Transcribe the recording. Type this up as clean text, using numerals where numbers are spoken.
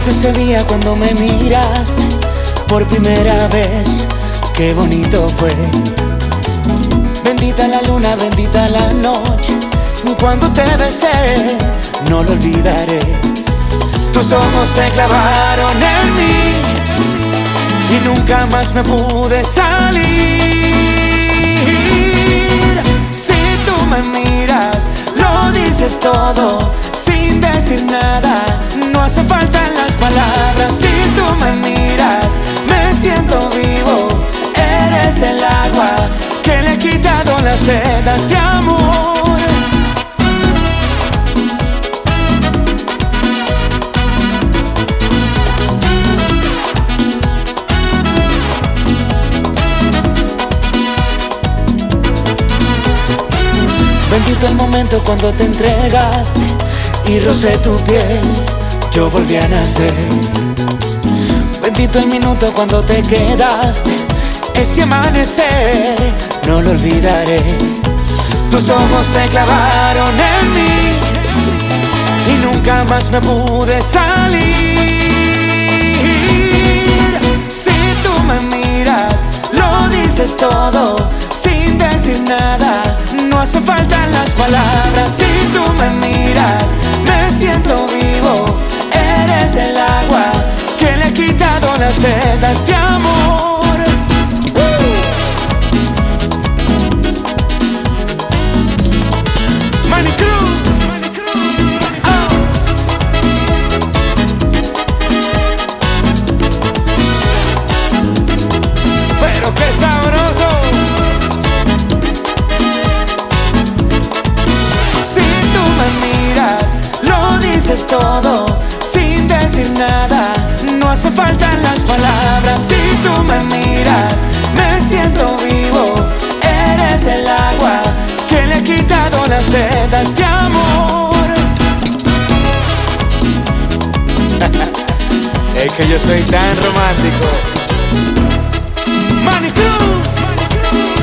Recuerdo ese día cuando me miraste por primera vez, qué bonito fue. Bendita la luna, bendita la noche, cuando te besé, no lo olvidaré. Tus ojos se clavaron en mí y nunca más me pude salir. Si tú me miras, lo dices todo, sin decir nada, no hace falta las palabras. Si tú me miras, me siento vivo, eres el agua que le he quitado las sedas de amor. Bendito el momento cuando te entregaste y rocé tu piel, yo volví a nacer. Bendito el minuto cuando te quedaste, ese amanecer, no lo olvidaré. Tus ojos se clavaron en mí y nunca más me pude salir. Si tú me miras, lo dices todo, sin decir nada, no hace falta las palabras. Si tú me miras, me siento vivo, eres el agua que le he quitado las sedas de amor. Manny Cruz, oh. Pero qué sabroso. Es todo, sin decir nada, no hace falta las palabras. Si tú me miras, me siento vivo, eres el agua que le he quitado las sedas de amor. Es que yo soy tan romántico. Manny Cruz.